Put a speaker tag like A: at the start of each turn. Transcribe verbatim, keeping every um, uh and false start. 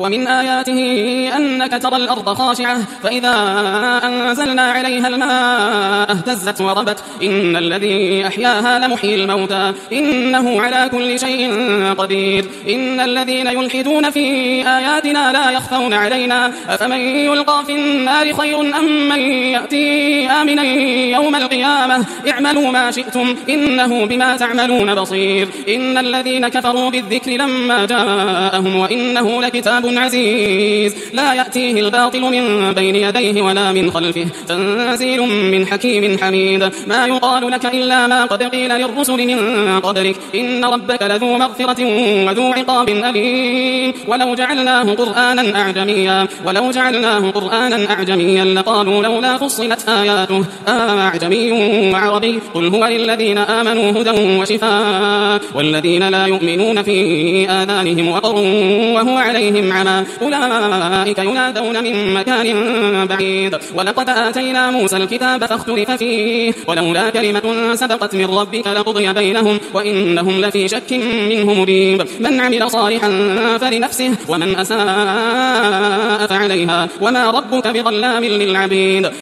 A: ومن آياته أنك ترى الأرض خاشعة فإذا أنزلنا عليها الماء اهتزت وربت إن الذي أحياها لمحيي الموتى إنه على كل شيء قدير إن الذين يلحدون في آياتنا لا يخفون علينا أفمن يلقى في النار خير أم من يأتي آمنا يوم القيامة اعملوا ما شئتم إنه بما تعملون بصير إن الذين كفروا بالذكر لما جاءهم وإنه لكتاب عزيز لا يأتيه الباطل من بين يديه ولا من خلفه تنزيل من حكيم حميد ما يقال لك إلا ما قد قيل للرسل من قبلك إن ربك لذو مغفرة وذو عقاب أليم ولو جعلناه قرآنا أعجميا ولو جعلناه قرآنا أعجميا لقالوا لولا فصلت آياته أعجمي وعربي قل هو للذين آمنوا هدى وشفاء والذين لا يؤمنون في آذانهم وقر وهو عليهم عمى أولئك ينادون من مكان بعيد ولقد آتينا موسى الكتاب فاختلف فيه ولولا كلمة سبقت من ربك لقضي بينهم وإنهم لفي شك منه مريب من عمل صالحا فلنفسه ومن أساء فعليها وما ربك بظلام للعبيد